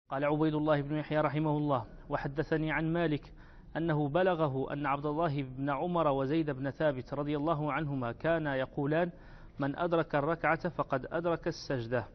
قال عبيد الله بن يحيى رحمه الله: وحدثني عن مالك أنه بلغه أن عبد الله بن عمر وزيد بن ثابت رضي الله عنهما كانا يقولان: من أدرك الركعة فقد أدرك السجدة.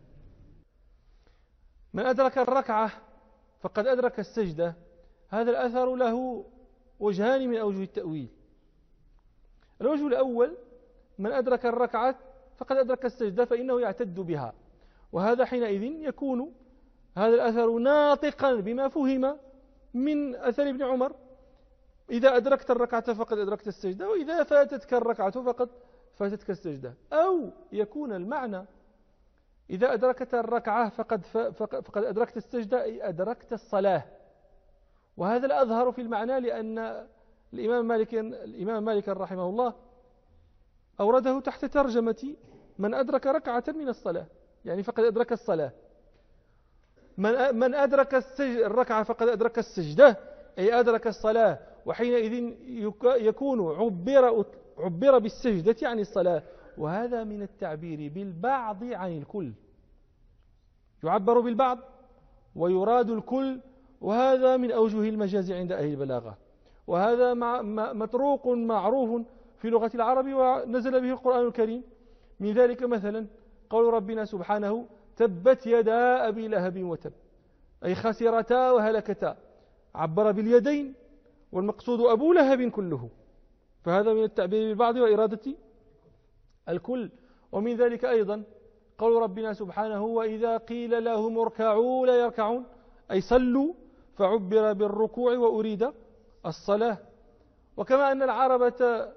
من أدرك الركعة فقد أدرك السجدة، هذا الأثر له وجهان من أوجه التأويل. الوجه الأول: من أدرك الركعة فقد أدرك السجدة، فإنه يعتد بها، وهذا حينئذ يكون هذا الأثر ناطقا بما فهم من أثر ابن عمر: إذا أدركت الركعة فقد أدركت السجدة، وإذا فاتتك الركعة فقد فاتتك السجدة. أو يكون المعنى: إذا أدركت الركعة فقد أدركت السجدة، أي أدركت الصلاة. وهذا الأظهر في المعنى، لأن الإمام مالك رحمه الله أورده تحت ترجمة من أدرك ركعة من الصلاة، يعني فقد أدرك الصلاة. من أدرك الركعة فقد أدرك السجدة، أي أدرك الصلاة، وحينئذ يكون عبر بالسجدة عن الصلاة، وهذا من التعبير بالبعض عن الكل. يعبر بالبعض ويراد الكل، وهذا من أوجه المجاز عند أهل البلاغة، وهذا مطروق معروف في لغة العرب ونزل به القرآن الكريم. من ذلك مثلا قول ربنا سبحانه: تبت يدا أبي لهب وتب، أي خسرتا وهلكتا، عبر باليدين والمقصود أبو لهب كله، فهذا من التعبير بالبعض وإرادة الكل. ومن ذلك أيضا قول ربنا سبحانه: وإذا قيل لهم اركعوا لا يركعون، أي صلوا، فعبر بالركوع وأريد الصلاة. وكما أن العرب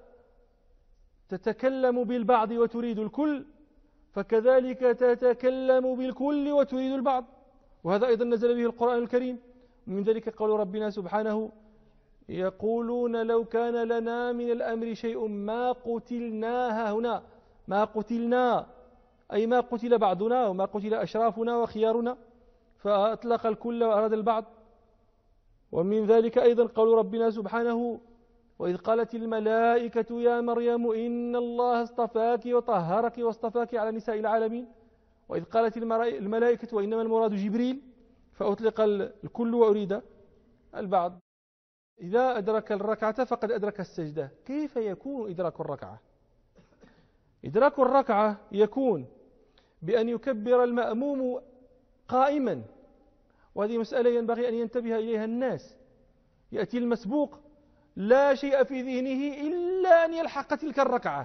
تتكلم بالبعض وتريد الكل، فكذلك تتكلم بالكل وتريد البعض، وهذا أيضا نزل به القرآن الكريم. من ذلك قول ربنا سبحانه: يقولون لو كان لنا من الأمر شيء ما قتلنا هنا، ما قتلنا أي ما قتل بعضنا وما قتل أشرافنا وخيارنا، فأطلق الكل وأراد البعض. ومن ذلك أيضا قول ربنا سبحانه: وإذ قالت الملائكة يا مريم إن الله اصطفاك وطهرك واصطفاك على نساء العالمين، وإذ قالت الملائكة وإنما المراد جبريل، فأطلق الكل وأريد البعض. إذا أدرك الركعة فقد أدرك السجدة. كيف يكون إدراك الركعة؟ إدراك الركعة يكون بأن يكبر المأموم قائما، وهذه مسألة ينبغي أن ينتبه إليها الناس. يأتي المسبوق لا شيء في ذهنه إلا أن يلحق تلك الركعة،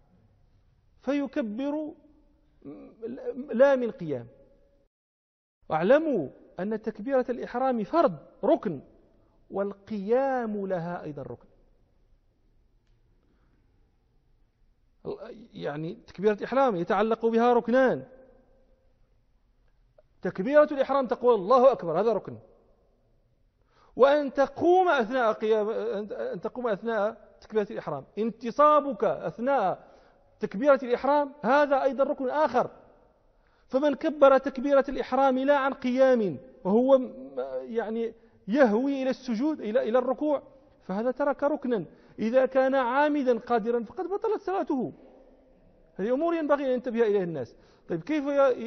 فيكبر لا من قيام. واعلموا أن تكبيرة الإحرام فرض ركن، والقيام لها أيضا ركن. يعني تكبيرة الإحرام يتعلق بها ركنان: تكبيرة الإحرام تقول الله أكبر، هذا ركن، وأن تقوم أثناء تكبيرة الإحرام، انتصابك أثناء تكبيرة الإحرام هذا أيضا ركن آخر. فمن كبر تكبيرة الإحرام لا عن قيام وهو يعني يهوي إلى السجود إلى الركوع، فهذا ترك ركنا. إذا كان عامدا قادرا فقد بطلت صلاته. هذه أمور ينبغي أن ينتبه إليها الناس. طيب كيف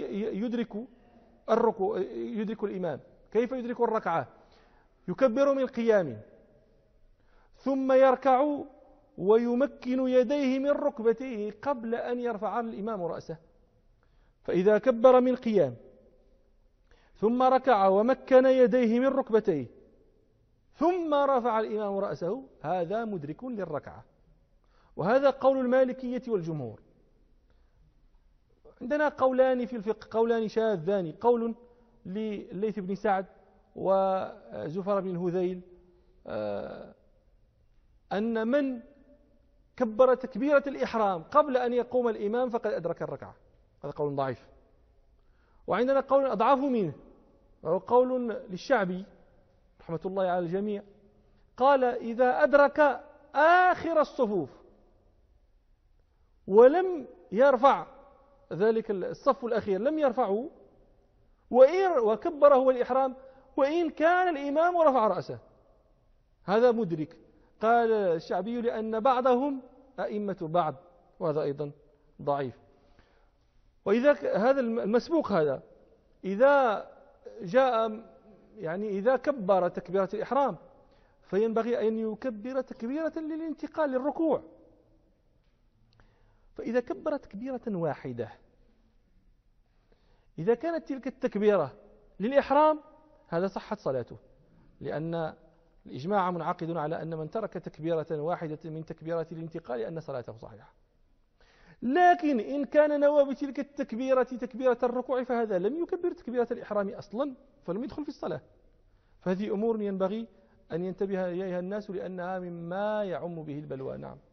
يدرك الإمام؟ كيف يدرك الركعة؟ يكبر من قيام، ثم يركع ويمكن يديه من ركبتيه قبل أن يرفع الإمام رأسه. فإذا كبر من قيام ثم ركع ومكن يديه من ركبتيه ثم رفع الإمام رأسه، هذا مدرك للركعة. وهذا قول المالكية والجمهور. عندنا قولان في الفقه، قولان شاذان: قول لليث بن سعد وزفر بن هذيل أن من كبر تكبيرة الإحرام قبل أن يقوم الإمام فقد أدرك الركعة، هذا قول ضعيف. وعندنا قول أضعف منه، وهو قول للشعبي رحمة الله على الجميع، قال: إذا أدرك آخر الصفوف ولم يرفع ذلك الصف الأخير، لم يرفعه وكبره الإحرام وإن كان الإمام رفع رأسه، هذا مدرك. قال الشعبي: لأن بعضهم أئمة بعض، وهذا أيضا ضعيف. وإذا هذا المسبوق هذا إذا جاء يعني إذا كبر تكبيرة الإحرام فينبغي أن يكبر تكبيرة للانتقال للركوع. فإذا كبر تكبيرة واحدة، إذا كانت تلك التكبيرة للإحرام هذا صحت صلاته، لأن الإجماع منعقد على أن من ترك تكبيرة واحدة من تكبيرات الانتقال أن صلاته صحيحة. لكن إن كان نوى بتلك التكبيرة تكبيرة الركوع فهذا لم يكبر تكبيرة الإحرام أصلا، فلم يدخل في الصلاة. فهذه أمور ينبغي أن ينتبه إليها الناس لأنها مما يعم به البلوى. نعم.